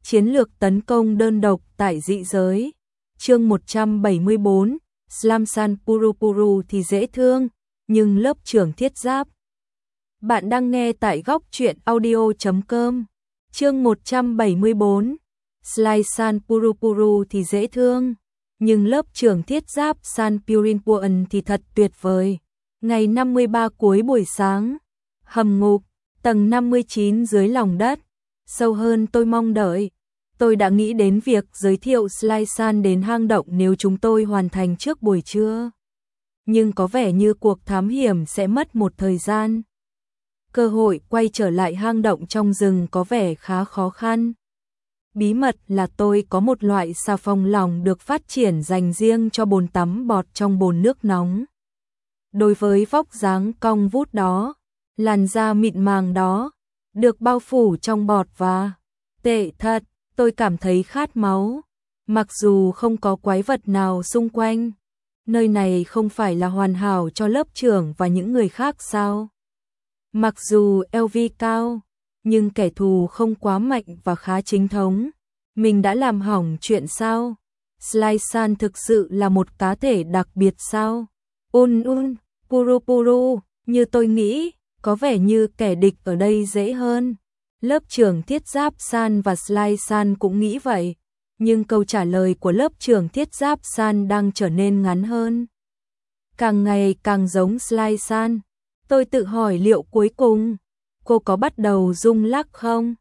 Chiến lược tấn công đơn độc tại dị giới. Chương 174, Slamsan Purupuru thì dễ thương, nhưng lớp trưởng thiết giáp. Bạn đang nghe tại góc truyện audio.com. Chương 174, Slamsan Purupuru thì dễ thương, nhưng lớp trưởng thiết giáp San Purinpuan thì thật tuyệt vời. Ngày 53 cuối buổi sáng, hầm ngục, tầng 59 dưới lòng đất, sâu hơn tôi mong đợi. Tôi đã nghĩ đến việc giới thiệu Slamsan đến hang động nếu chúng tôi hoàn thành trước buổi trưa. Nhưng có vẻ như cuộc thám hiểm sẽ mất một thời gian. Cơ hội quay trở lại hang động trong rừng có vẻ khá khó khăn. Bí mật là tôi có một loại xà phòng lỏng được phát triển dành riêng cho bồn tắm bọt trong bồn nước nóng. Đối với vóc dáng cong vút đó, làn da mịn màng đó, được bao phủ trong bọt và tệ thật, tôi cảm thấy khát máu. Mặc dù không có quái vật nào xung quanh, nơi này không phải là hoàn hảo cho lớp trưởng và những người khác sao? Mặc dù LV cao, nhưng kẻ thù không quá mạnh và khá chính thống. Mình đã làm hỏng chuyện sao? Slamsan thực sự là một cá thể đặc biệt sao? Purupuru, như tôi nghĩ, có vẻ như kẻ địch ở đây dễ hơn. Lớp trưởng thiết giáp San và Slamsan cũng nghĩ vậy, nhưng câu trả lời của lớp trưởng thiết giáp San đang trở nên ngắn hơn. Càng ngày càng giống Slamsan. Tôi tự hỏi liệu cuối cùng cô có bắt đầu rung lắc không?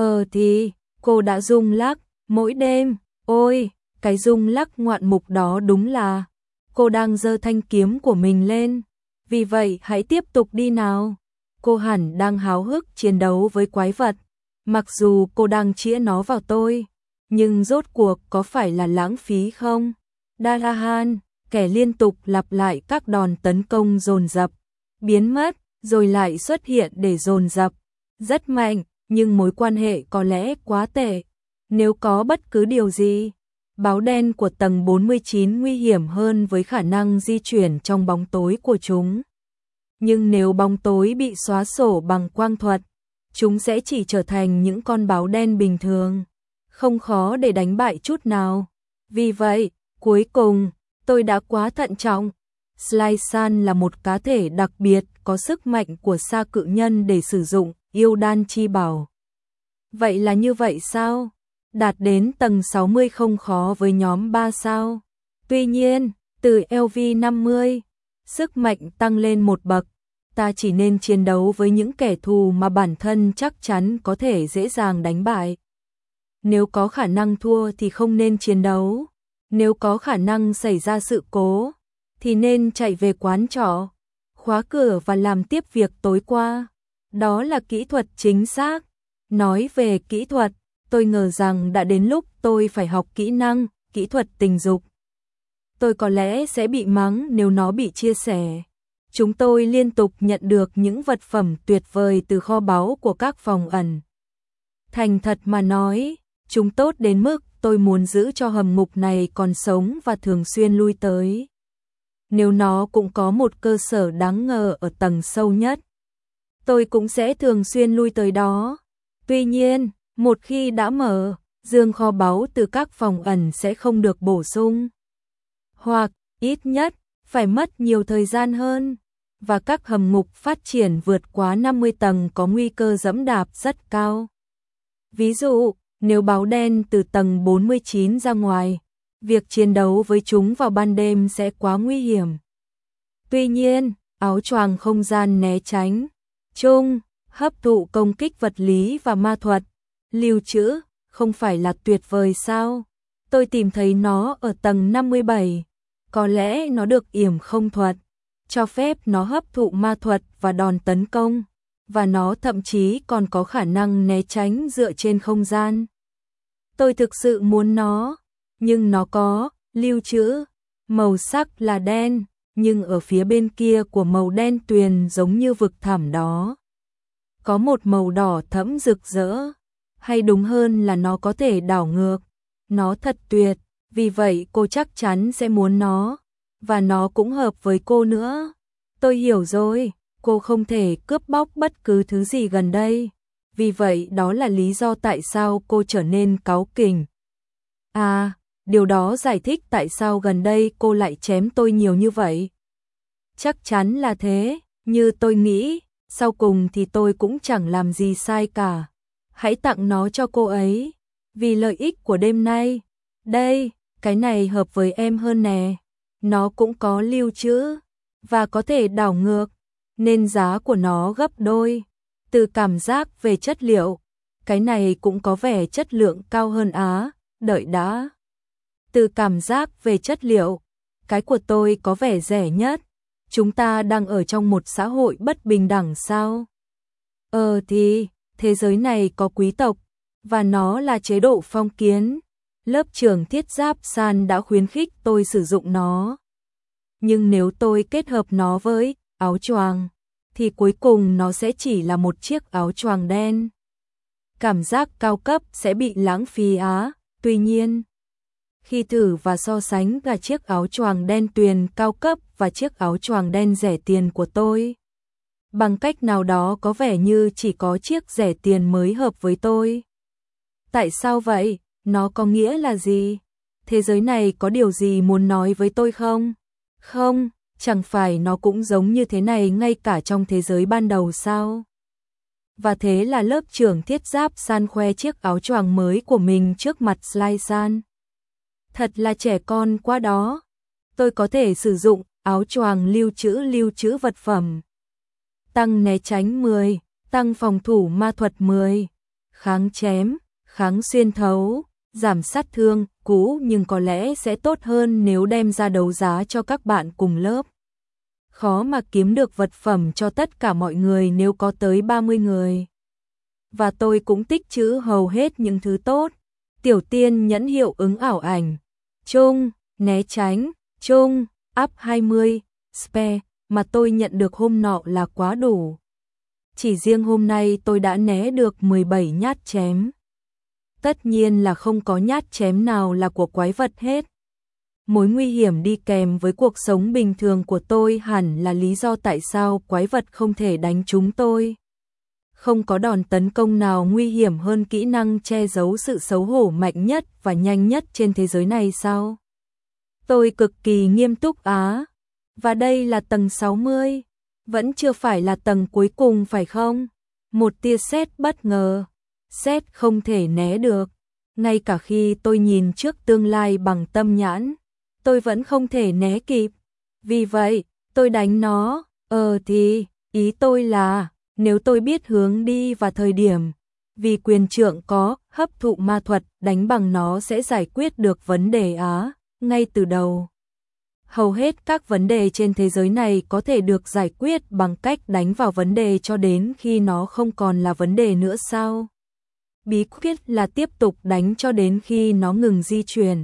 Thì cô đã rung lắc mỗi đêm. Ôi, cái rung lắc ngoạn mục đó đúng là cô đang giơ thanh kiếm của mình lên. Vì vậy hãy tiếp tục đi nào. Cô hẳn đang háo hức chiến đấu với quái vật. Mặc dù cô đang chĩa nó vào tôi, nhưng rốt cuộc có phải là lãng phí không? Dalahan, kẻ liên tục lặp lại các đòn tấn công dồn dập, biến mất, rồi lại xuất hiện để dồn dập. Rất mạnh, nhưng mối quan hệ có lẽ quá tệ. Nếu có bất cứ điều gì, báo đen của tầng 49 nguy hiểm hơn với khả năng di chuyển trong bóng tối của chúng. Nhưng nếu bóng tối bị xóa sổ bằng quang thuật, chúng sẽ chỉ trở thành những con báo đen bình thường, không khó để đánh bại chút nào. Vì vậy, cuối cùng, tôi đã quá thận trọng. Slamsan là một cá thể đặc biệt có sức mạnh của sa cự nhân để sử dụng yêu đan chi bảo. Vậy là như vậy sao? Đạt đến tầng 60 không khó với nhóm 3 sao? Tuy nhiên, từ LV50, sức mạnh tăng lên một bậc. Ta chỉ nên chiến đấu với những kẻ thù mà bản thân chắc chắn có thể dễ dàng đánh bại. Nếu có khả năng thua thì không nên chiến đấu. Nếu có khả năng xảy ra sự cố, thì nên chạy về quán trọ, khóa cửa và làm tiếp việc tối qua. Đó là kỹ thuật chính xác. Nói về kỹ thuật, tôi ngờ rằng đã đến lúc tôi phải học kỹ thuật tình dục. Tôi có lẽ sẽ bị mắng nếu nó bị chia sẻ. Chúng tôi liên tục nhận được những vật phẩm tuyệt vời từ kho báu của các phòng ẩn. Thành thật mà nói, chúng tốt đến mức tôi muốn giữ cho hầm ngục này còn sống và thường xuyên lui tới. Nếu nó cũng có một cơ sở đáng ngờ ở tầng sâu nhất, tôi cũng sẽ thường xuyên lui tới đó. Tuy nhiên, một khi đã mở, dương kho báu từ các phòng ẩn sẽ không được bổ sung. Hoặc, ít nhất, phải mất nhiều thời gian hơn. Và các hầm ngục phát triển vượt quá 50 tầng có nguy cơ giẫm đạp rất cao. Ví dụ, nếu báo đen từ tầng 49 ra ngoài, việc chiến đấu với chúng vào ban đêm sẽ quá nguy hiểm. Tuy nhiên, áo choàng không gian né tránh, hấp thụ công kích vật lý và ma thuật, lưu trữ, không phải là tuyệt vời sao? Tôi tìm thấy nó ở tầng 57. Có lẽ nó được yểm không thuật, cho phép nó hấp thụ ma thuật và đòn tấn công, và nó thậm chí còn có khả năng né tránh dựa trên không gian. Tôi thực sự muốn nó, nhưng nó có lưu trữ, màu sắc là đen, nhưng ở phía bên kia của màu đen tuyền giống như vực thẳm đó, có một màu đỏ thẫm rực rỡ, hay đúng hơn là nó có thể đảo ngược. Nó thật tuyệt, vì vậy cô chắc chắn sẽ muốn nó, và nó cũng hợp với cô nữa. Tôi hiểu rồi, cô không thể cướp bóc bất cứ thứ gì gần đây. vì vậy đó là lý do tại sao cô trở nên cáu kỉnh. À, điều đó giải thích tại sao gần đây cô lại chém tôi nhiều như vậy. Chắc chắn là thế, như tôi nghĩ, sau cùng thì tôi cũng chẳng làm gì sai cả. Hãy tặng nó cho cô ấy, vì lợi ích của đêm nay. Đây, cái này hợp với em hơn nè. Nó cũng có lưu trữ, và có thể đảo ngược, nên giá của nó gấp đôi. Từ cảm giác về chất liệu, cái này cũng có vẻ chất lượng cao hơn á, đợi đã. Từ cảm giác về chất liệu, cái của tôi có vẻ rẻ nhất. Chúng ta đang ở trong một xã hội bất bình đẳng sao? Thì, thế giới này có quý tộc, và nó là chế độ phong kiến. Lớp trưởng thiết giáp San đã khuyến khích tôi sử dụng nó. Nhưng nếu tôi kết hợp nó với áo choàng, thì cuối cùng nó sẽ chỉ là một chiếc áo choàng đen. Cảm giác cao cấp sẽ bị lãng phí á. Tuy nhiên, khi thử và so sánh cả chiếc áo choàng đen tuyền cao cấp và chiếc áo choàng đen rẻ tiền của tôi, bằng cách nào đó có vẻ như chỉ có chiếc rẻ tiền mới hợp với tôi. Tại sao vậy? Nó có nghĩa là gì? Thế giới này có điều gì muốn nói với tôi không? Không, chẳng phải nó cũng giống như thế này ngay cả trong thế giới ban đầu sao? Và thế là lớp trưởng thiết giáp San khoe chiếc áo choàng mới của mình trước mặt Sly San. Thật là trẻ con quá đó. Tôi có thể sử dụng áo choàng lưu trữ vật phẩm. Tăng né tránh 10, tăng phòng thủ ma thuật 10, kháng chém, kháng xuyên thấu, giảm sát thương, cũ nhưng có lẽ sẽ tốt hơn nếu đem ra đấu giá cho các bạn cùng lớp. Khó mà kiếm được vật phẩm cho tất cả mọi người nếu có tới 30 người. Và tôi cũng tích trữ hầu hết những thứ tốt. Tiểu tiên nhẫn hiệu ứng ảo ảnh, chung, né tránh, chung, up 20, spare, mà tôi nhận được hôm nọ là quá đủ. Chỉ riêng hôm nay tôi đã né được 17 nhát chém. Tất nhiên là không có nhát chém nào là của quái vật hết. Mối nguy hiểm đi kèm với cuộc sống bình thường của tôi hẳn là lý do tại sao quái vật không thể đánh trúng tôi. Không có đòn tấn công nào nguy hiểm hơn kỹ năng che giấu sự xấu hổ mạnh nhất và nhanh nhất trên thế giới này sao? Tôi cực kỳ nghiêm túc á. Và đây là tầng 60. Vẫn chưa phải là tầng cuối cùng phải không? Một tia sét bất ngờ. Sét không thể né được. Ngay cả khi tôi nhìn trước tương lai bằng tâm nhãn, tôi vẫn không thể né kịp. Vì vậy, tôi đánh nó. Thì, ý tôi là, nếu tôi biết hướng đi và thời điểm, vì quyền trượng có hấp thụ ma thuật, đánh bằng nó sẽ giải quyết được vấn đề á, ngay từ đầu. Hầu hết các vấn đề trên thế giới này có thể được giải quyết bằng cách đánh vào vấn đề cho đến khi nó không còn là vấn đề nữa sao? Bí quyết là tiếp tục đánh cho đến khi nó ngừng di chuyển.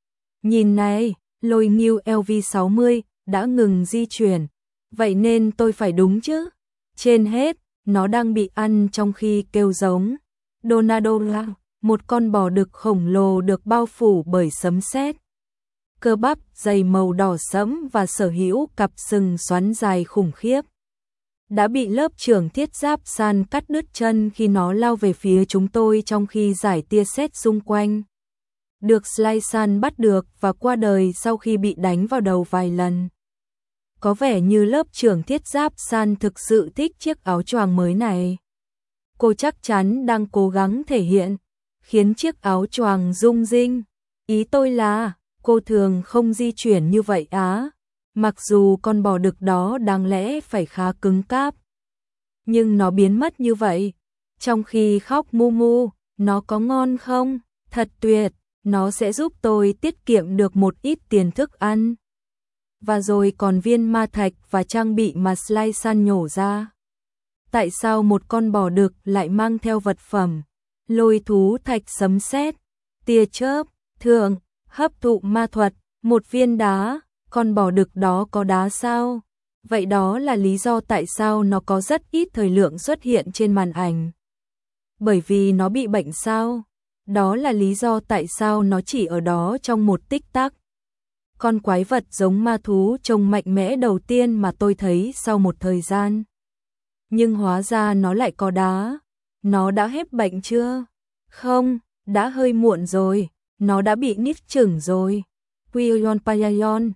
Nhìn này, lôi New LV60 đã ngừng di chuyển. Vậy nên tôi phải đúng chứ? Trên hết, nó đang bị ăn trong khi kêu giống. Donadola, một con bò đực khổng lồ được bao phủ bởi sấm sét. Cơ bắp dày màu đỏ sẫm và sở hữu cặp sừng xoắn dài khủng khiếp. Đã bị lớp trưởng thiết giáp San cắt đứt chân khi nó lao về phía chúng tôi trong khi giải tia sét xung quanh. Được Sly San bắt được và qua đời sau khi bị đánh vào đầu vài lần. Có vẻ như lớp trưởng thiết giáp San thực sự thích chiếc áo choàng mới này. Cô chắc chắn đang cố gắng thể hiện, khiến chiếc áo choàng rung rinh. Ý tôi là, cô thường không di chuyển như vậy á. Mặc dù con bò đực đó đáng lẽ phải khá cứng cáp. Nhưng nó biến mất như vậy. Trong khi khóc mu mu, nó có ngon không? Thật tuyệt, nó sẽ giúp tôi tiết kiệm được một ít tiền thức ăn. Và rồi còn viên ma thạch và trang bị mà Sly San nhổ ra. Tại sao một con bò đực lại mang theo vật phẩm? Lôi thú thạch sấm sét, tia chớp, thường, hấp thụ ma thuật, một viên đá. Con bò đực đó có đá sao? Vậy đó là lý do tại sao nó có rất ít thời lượng xuất hiện trên màn ảnh. Bởi vì nó bị bệnh sao? Đó là lý do tại sao nó chỉ ở đó trong một tích tắc. Con quái vật giống ma thú trông mạnh mẽ đầu tiên mà tôi thấy sau một thời gian. Nhưng hóa ra nó lại có đá. Nó đã hết bệnh chưa? Không, đã hơi muộn rồi, nó đã bị nít chửng rồi. Quy-yon Payayon,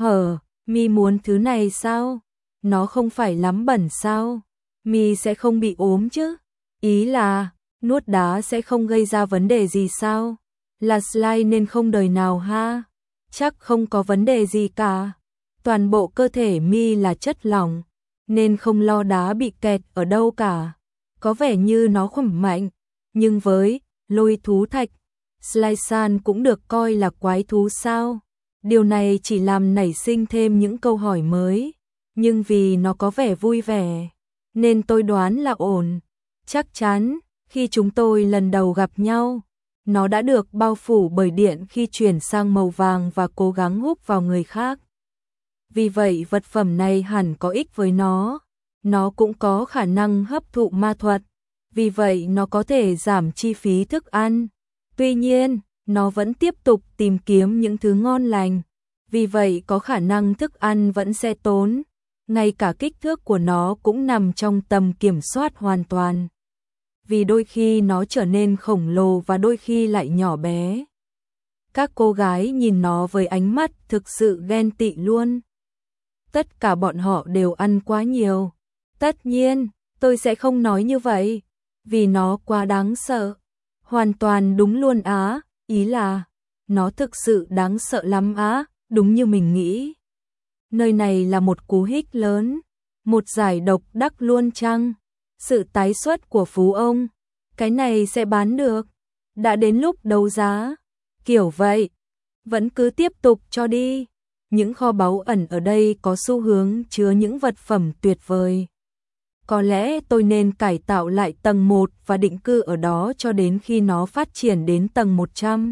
mi muốn thứ này sao? Nó không phải lắm bẩn sao? Mi sẽ không bị ốm chứ? Ý là, nuốt đá sẽ không gây ra vấn đề gì sao? Là slide nên không đời nào ha? Chắc không có vấn đề gì cả. Toàn bộ cơ thể mi là chất lỏng, nên không lo đá bị kẹt ở đâu cả. Có vẻ như nó khỏe mạnh, nhưng với lôi thú thạch, Sly-san cũng được coi là quái thú sao? Điều này chỉ làm nảy sinh thêm những câu hỏi mới, nhưng vì nó có vẻ vui vẻ, nên tôi đoán là ổn. Chắc chắn, khi chúng tôi lần đầu gặp nhau, nó đã được bao phủ bởi điện khi chuyển sang màu vàng và cố gắng hút vào người khác. Vì vậy vật phẩm này hẳn có ích với nó. Nó cũng có khả năng hấp thụ ma thuật, vì vậy nó có thể giảm chi phí thức ăn. Tuy nhiên, nó vẫn tiếp tục tìm kiếm những thứ ngon lành, vì vậy có khả năng thức ăn vẫn sẽ tốn. Ngay cả kích thước của nó cũng nằm trong tầm kiểm soát hoàn toàn. Vì đôi khi nó trở nên khổng lồ và đôi khi lại nhỏ bé. Các cô gái nhìn nó với ánh mắt thực sự ghen tị luôn. Tất cả bọn họ đều ăn quá nhiều. Tất nhiên, tôi sẽ không nói như vậy, vì nó quá đáng sợ. Hoàn toàn đúng luôn á, ý là, nó thực sự đáng sợ lắm á, đúng như mình nghĩ. Nơi này là một cú hích lớn, một giải độc đắc luôn chăng? Sự tái xuất của phú ông, cái này sẽ bán được, đã đến lúc đấu giá, kiểu vậy. Vẫn cứ tiếp tục cho đi. Những kho báu ẩn ở đây có xu hướng chứa những vật phẩm tuyệt vời. Có lẽ tôi nên cải tạo lại tầng 1 và định cư ở đó cho đến khi nó phát triển đến tầng 100.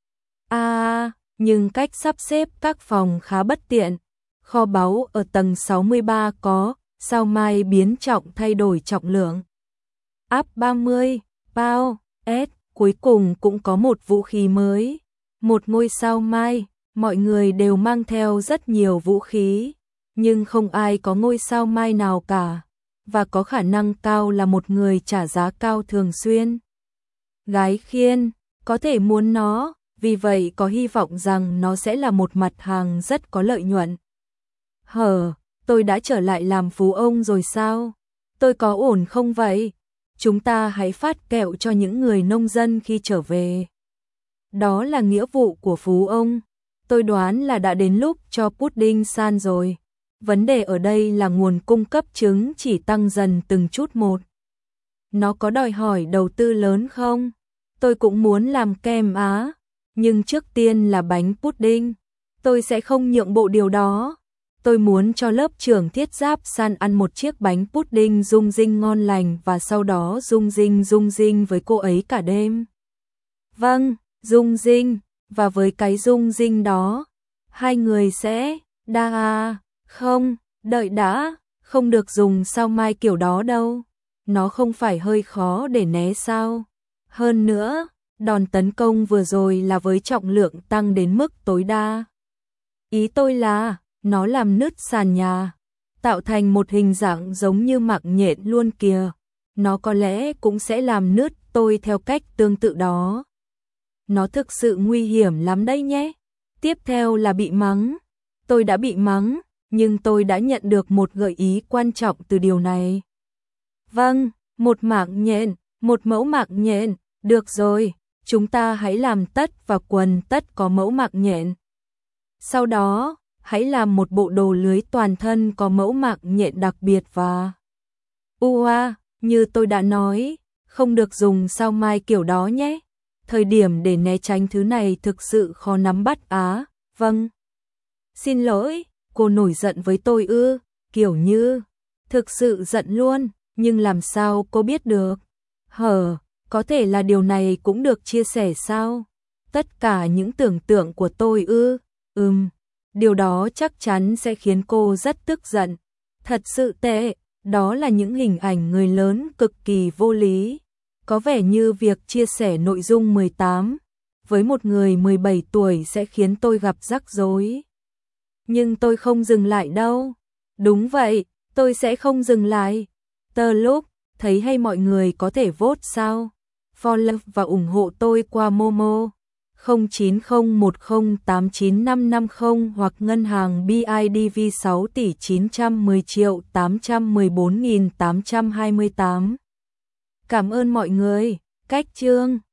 Nhưng cách sắp xếp các phòng khá bất tiện. Kho báu ở tầng 63 có sao mai biến trọng thay đổi trọng lượng. Áp 30, bao, S, cuối cùng cũng có một vũ khí mới. Một ngôi sao mai, mọi người đều mang theo rất nhiều vũ khí, nhưng không ai có ngôi sao mai nào cả, và có khả năng cao là một người trả giá cao thường xuyên. Gái khiên, có thể muốn nó, vì vậy có hy vọng rằng nó sẽ là một mặt hàng rất có lợi nhuận. Tôi đã trở lại làm phú ông rồi sao? Tôi có ổn không vậy? Chúng ta hãy phát kẹo cho những người nông dân khi trở về. Đó là nghĩa vụ của phú ông. Tôi đoán là đã đến lúc cho pudding san rồi. Vấn đề ở đây là nguồn cung cấp trứng chỉ tăng dần từng chút một. Nó có đòi hỏi đầu tư lớn không? Tôi cũng muốn làm kem á, nhưng trước tiên là bánh pudding. Tôi sẽ không nhượng bộ điều đó. Tôi muốn cho lớp trưởng Thiết Giáp San ăn một chiếc bánh pudding rung rinh ngon lành và sau đó rung rinh với cô ấy cả đêm. Vâng, rung rinh, và với cái rung rinh đó, hai người sẽ, không, đợi đã, không được dùng sao mai kiểu đó đâu. Nó không phải hơi khó để né sao? Hơn nữa, đòn tấn công vừa rồi là với trọng lượng tăng đến mức tối đa. Ý tôi là, nó làm nứt sàn nhà, tạo thành một hình dạng giống như mạng nhện luôn kìa. Nó có lẽ cũng sẽ làm nứt tôi theo cách tương tự đó. Nó thực sự nguy hiểm lắm đấy nhé. Tiếp theo là bị mắng. Tôi đã bị mắng, nhưng tôi đã nhận được một gợi ý quan trọng từ điều này. Vâng, một mẫu mạng nhện, được rồi, chúng ta hãy làm tất và quần tất có mẫu mạng nhện. Sau đó, hãy làm một bộ đồ lưới toàn thân có mẫu mạng nhện đặc biệt và... như tôi đã nói, không được dùng sao mai kiểu đó nhé. Thời điểm để né tránh thứ này thực sự khó nắm bắt á. Vâng. Xin lỗi, cô nổi giận với tôi ư? Kiểu như, thực sự giận luôn, nhưng làm sao cô biết được? Có thể là điều này cũng được chia sẻ sao? Tất cả những tưởng tượng của tôi ư? Điều đó chắc chắn sẽ khiến cô rất tức giận. Thật sự tệ, đó là những hình ảnh người lớn cực kỳ vô lý. Có vẻ như việc chia sẻ nội dung 18 với một người 17 tuổi sẽ khiến tôi gặp rắc rối. Nhưng tôi không dừng lại đâu. Đúng vậy, tôi sẽ không dừng lại. Từ lúc thấy hay mọi người có thể vote sao? Follow và ủng hộ tôi qua Momo 0901089550 hoặc ngân hàng BIDV 6 tỷ 910 triệu 814.828. Cảm ơn mọi người. Cách chương